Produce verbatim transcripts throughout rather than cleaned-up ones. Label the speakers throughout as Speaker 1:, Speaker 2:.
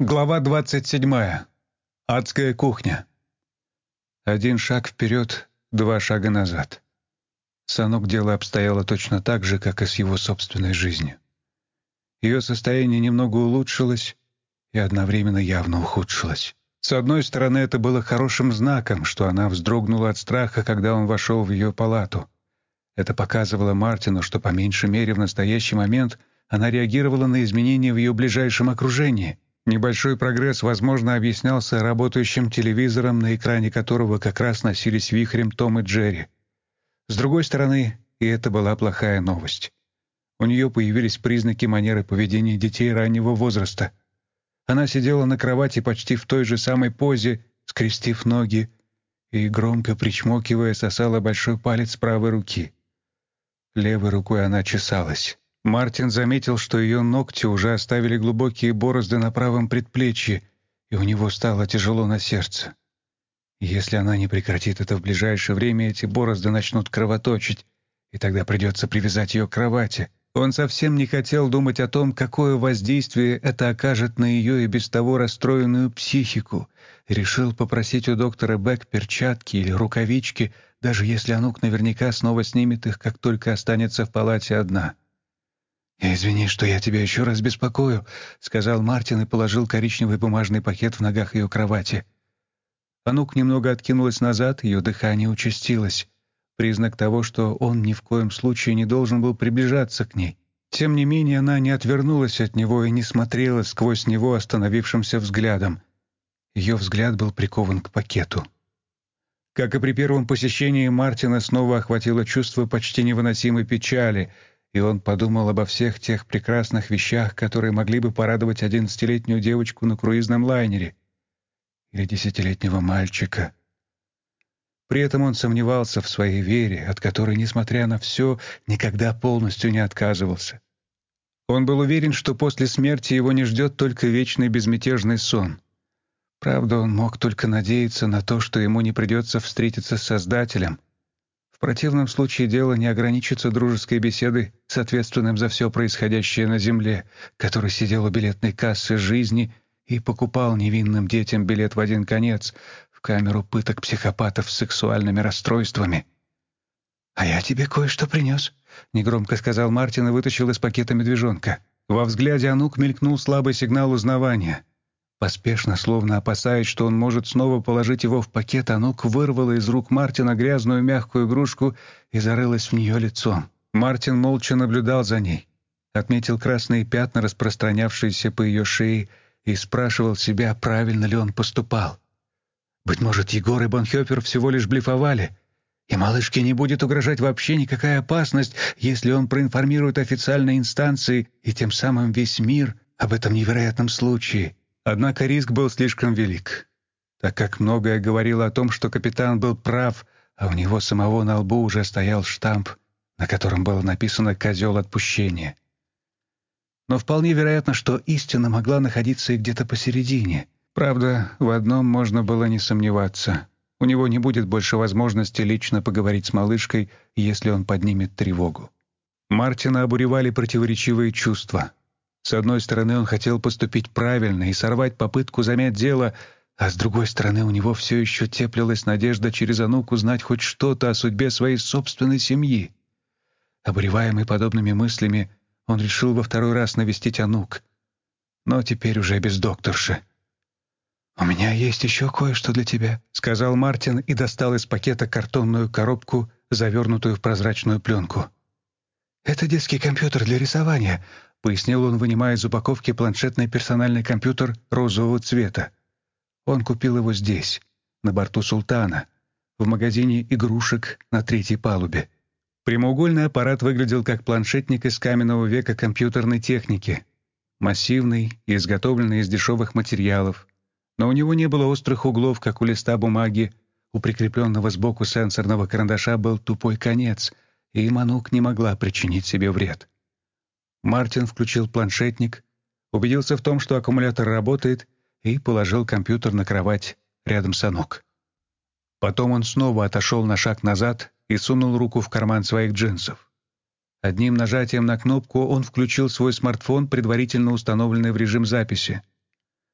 Speaker 1: Глава двадцать седьмая. Адская кухня. Один шаг вперед, два шага назад. С Анук дело обстояло точно так же, как и с его собственной жизнью. Ее состояние немного улучшилось и одновременно явно ухудшилось. С одной стороны, это было хорошим знаком, что она вздрогнула от страха, когда он вошел в ее палату. Это показывало Мартину, что по меньшей мере в настоящий момент она реагировала на изменения в ее ближайшем окружении. Небольшой прогресс, возможно, объяснялся работающим телевизором, на экране которого как раз носились вихрем Том и Джерри. С другой стороны, и это была плохая новость. У нее появились признаки манеры поведения детей раннего возраста. Она сидела на кровати почти в той же самой позе, скрестив ноги, и, громко причмокивая, сосала большой палец правой руки. Левой рукой она чесалась. Мартин заметил, что ее ногти уже оставили глубокие борозды на правом предплечье, и у него стало тяжело на сердце. Если она не прекратит это в ближайшее время, эти борозды начнут кровоточить, и тогда придется привязать ее к кровати. Он совсем не хотел думать о том, какое воздействие это окажет на ее и без того расстроенную психику, и решил попросить у доктора Бек перчатки или рукавички, даже если Анук наверняка снова снимет их, как только останется в палате одна. «Извини, что я тебя еще раз беспокою», — сказал Мартин и положил коричневый бумажный пакет в ногах ее кровати. Анук немного откинулась назад, ее дыхание участилось. Признак того, что он ни в коем случае не должен был приближаться к ней. Тем не менее, она не отвернулась от него и не смотрела сквозь него остановившимся взглядом. Ее взгляд был прикован к пакету. Как и при первом посещении, Мартина снова охватило чувство почти невыносимой печали, и он подумал обо всех тех прекрасных вещах, которые могли бы порадовать одиннадцатилетнюю девочку на круизном лайнере или десятилетнего мальчика. При этом он сомневался в своей вере, от которой, несмотря на все, никогда полностью не отказывался. Он был уверен, что после смерти его не ждет только вечный безмятежный сон. Правда, он мог только надеяться на то, что ему не придется встретиться с Создателем. В противном случае дело не ограничится дружеской беседой с ответственным за все происходящее на земле, который сидел у билетной кассы жизни и покупал невинным детям билет в один конец в камеру пыток психопатов с сексуальными расстройствами. «А я тебе кое-что принес», — негромко сказал Мартин и вытащил из пакета медвежонка. Во взгляде Анук мелькнул слабый сигнал узнавания. Поспешно, словно опасаясь, что он может снова положить его в пакет, Анук вырвала из рук Мартина грязную мягкую игрушку и зарылась в нее лицом. Мартин молча наблюдал за ней, отметил красные пятна, распространявшиеся по ее шее, и спрашивал себя, правильно ли он поступал. Быть может, Егор и Бонхёфер всего лишь блефовали, и малышке не будет угрожать вообще никакая опасность, если он проинформирует официальные инстанции и тем самым весь мир об этом невероятном случае. Однако риск был слишком велик, так как многое говорило о том, что капитан был прав, а у него самого на лбу уже стоял штамп, на котором было написано «Козел отпущения». Но вполне вероятно, что истина могла находиться и где-то посередине. Правда, в одном можно было не сомневаться. У него не будет больше возможности лично поговорить с малышкой, если он поднимет тревогу. Мартина обуревали противоречивые чувства. С одной стороны, он хотел поступить правильно и сорвать попытку замять дело, а с другой стороны, у него все еще теплилась надежда через Анук узнать хоть что-то о судьбе своей собственной семьи. Обуреваемый подобными мыслями, он решил во второй раз навестить Анук, но теперь уже без докторши. «У меня есть еще кое-что для тебя», — сказал Мартин и достал из пакета картонную коробку, завернутую в прозрачную пленку. «Это детский компьютер для рисования», — пояснил он, вынимая из упаковки планшетный персональный компьютер розового цвета. Он купил его здесь, на борту «Султана», в магазине игрушек на третьей палубе. Прямоугольный аппарат выглядел как планшетник из каменного века компьютерной техники. Массивный и изготовленный из дешевых материалов. Но у него не было острых углов, как у листа бумаги. У прикрепленного сбоку сенсорного карандаша был тупой конец, и Анук не могла причинить себе вред. Мартин включил планшетник, убедился в том, что аккумулятор работает, и положил компьютер на кровать рядом с Анук. Потом он снова отошел на шаг назад и сунул руку в карман своих джинсов. Одним нажатием на кнопку он включил свой смартфон, предварительно установленный в режим записи.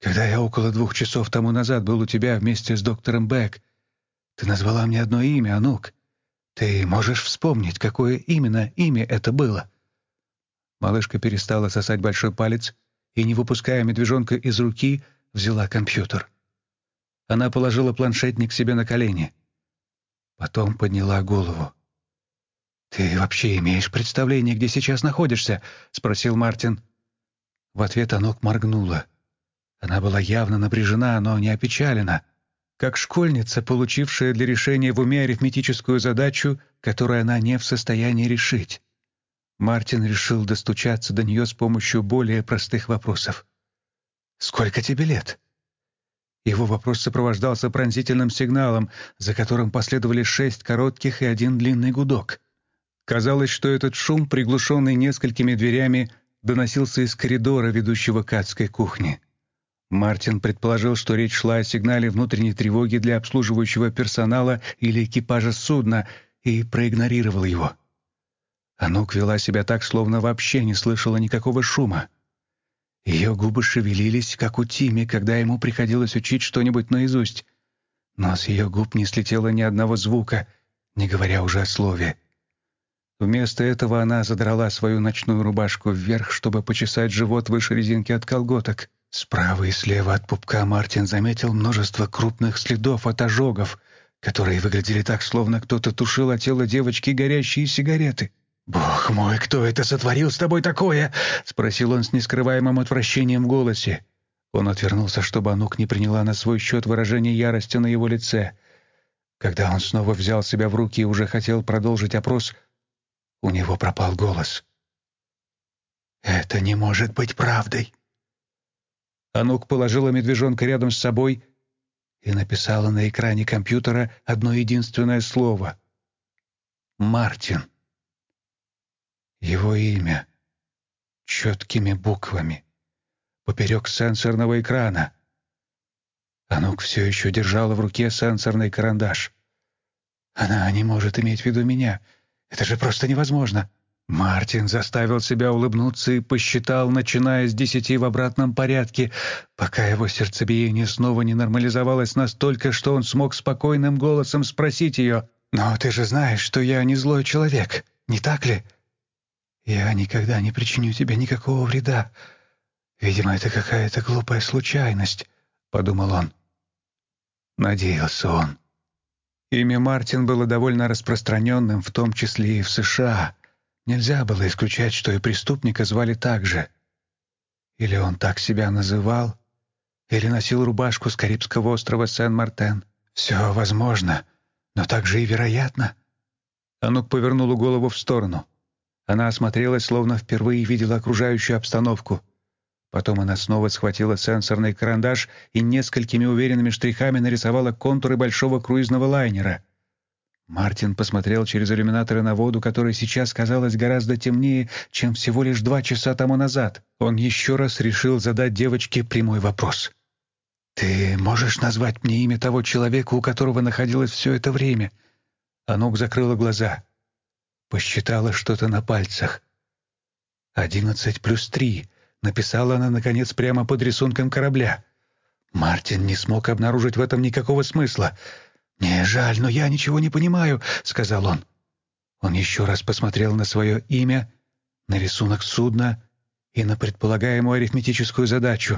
Speaker 1: Когда я около двух часов тому назад был у тебя вместе с доктором Бек, ты назвала мне одно имя, Анук. Ты можешь вспомнить, какое именно имя это было?» Малышка перестала сосать большой палец и, не выпуская медвежонка из руки, взяла компьютер. Она положила планшетник себе на колени. Потом подняла голову. «Ты вообще имеешь представление, где сейчас находишься?» — спросил Мартин. В ответ Анук моргнула. Она была явно напряжена, но не опечалена, как школьница, получившая для решения в уме арифметическую задачу, которую она не в состоянии решить. Мартин решил достучаться до нее с помощью более простых вопросов. «Сколько тебе лет?» Его вопрос сопровождался пронзительным сигналом, за которым последовали шесть коротких и один длинный гудок. Казалось, что этот шум, приглушенный несколькими дверями, доносился из коридора, ведущего к адской кухне. Мартин предположил, что речь шла о сигнале внутренней тревоги для обслуживающего персонала или экипажа судна, и проигнорировал его. Анук вела себя так, словно вообще не слышала никакого шума. Ее губы шевелились, как у Тимми, когда ему приходилось учить что-нибудь наизусть, но с ее губ не слетело ни одного звука, не говоря уже о слове. Вместо этого она задрала свою ночную рубашку вверх, чтобы почесать живот выше резинки от колготок. Справа и слева от пупка Мартин заметил множество крупных следов от ожогов, которые выглядели так, словно кто-то тушил от тела девочки горящие сигареты. «Бог мой, кто это сотворил с тобой такое?» — спросил он с нескрываемым отвращением в голосе. Он отвернулся, чтобы Анук не приняла на свой счет выражение ярости на его лице. Когда он снова взял себя в руки и уже хотел продолжить опрос, у него пропал голос. «Это не может быть правдой!» Анук положила медвежонка рядом с собой и написала на экране компьютера одно единственное слово — «Мартин». Его имя четкими буквами поперек сенсорного экрана. Анук все еще держала в руке сенсорный карандаш. «Она не может иметь в виду меня. Это же просто невозможно!» Мартин заставил себя улыбнуться и посчитал, начиная с десяти в обратном порядке, пока его сердцебиение снова не нормализовалось настолько, что он смог спокойным голосом спросить ее: «Но ты же знаешь, что я не злой человек, не так ли? Я никогда не причиню тебе никакого вреда. Видимо, это какая-то глупая случайность», — подумал он. Надеялся он. Имя Мартин было довольно распространенным, в том числе и в США. Нельзя было исключать, что и преступника звали так же. Или он так себя называл, или носил рубашку с Карибского острова Сен-Мартен. Все возможно, но также и вероятно. Анук повернула голову в сторону. Она осмотрелась, словно впервые видела окружающую обстановку. Потом она снова схватила сенсорный карандаш и несколькими уверенными штрихами нарисовала контуры большого круизного лайнера. Мартин посмотрел через иллюминаторы на воду, которая сейчас казалась гораздо темнее, чем всего лишь два часа тому назад. Он еще раз решил задать девочке прямой вопрос. «Ты можешь назвать мне имя того человека, у которого находилось все это время?» Анук закрыла глаза. Посчитала что-то на пальцах. «Одиннадцать плюс три», — написала она, наконец, прямо под рисунком корабля. Мартин не смог обнаружить в этом никакого смысла. «Мне жаль, но я ничего не понимаю», — сказал он. Он еще раз посмотрел на свое имя, на рисунок судна и на предполагаемую арифметическую задачу.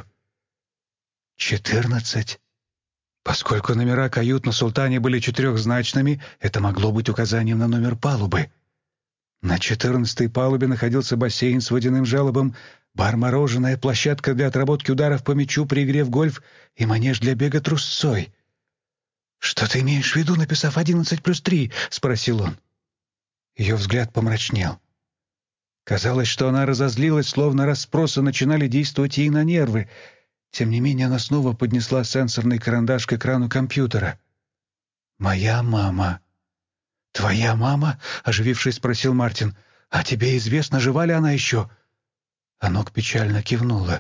Speaker 1: «Четырнадцать». Поскольку номера кают на «Султане» были четырехзначными, это могло быть указанием на номер палубы. На четырнадцатой палубе находился бассейн с водяным желобом, бар-мороженое, площадка для отработки ударов по мячу при игре в гольф и манеж для бега трусцой. «Что ты имеешь в виду, написав одиннадцать плюс три?» — спросил он. Ее взгляд помрачнел. Казалось, что она разозлилась, словно расспросы начинали действовать ей на нервы. Тем не менее, она снова поднесла сенсорный карандаш к экрану компьютера. «Моя мама». «Твоя мама?» — оживившись, спросил Мартин. «А тебе известно, жива ли она еще?» Анук печально кивнула.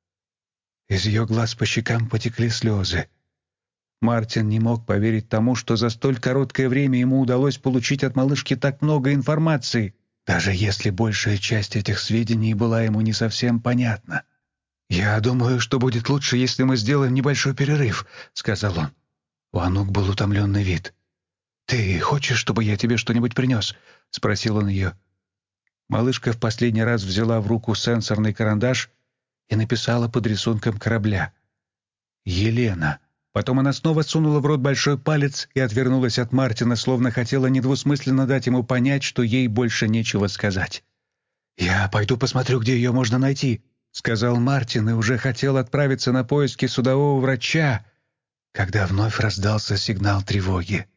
Speaker 1: Из ее глаз по щекам потекли слезы. Мартин не мог поверить тому, что за столь короткое время ему удалось получить от малышки так много информации, даже если большая часть этих сведений была ему не совсем понятна. «Я думаю, что будет лучше, если мы сделаем небольшой перерыв», — сказал он. У Анук был утомленный вид. «Ты хочешь, чтобы я тебе что-нибудь принес?» — спросил он ее. Малышка в последний раз взяла в руку сенсорный карандаш и написала под рисунком корабля «Елена». Потом она снова сунула в рот большой палец и отвернулась от Мартина, словно хотела недвусмысленно дать ему понять, что ей больше нечего сказать. «Я пойду посмотрю, где ее можно найти», — сказал Мартин и уже хотел отправиться на поиски судового врача, когда вновь раздался сигнал тревоги.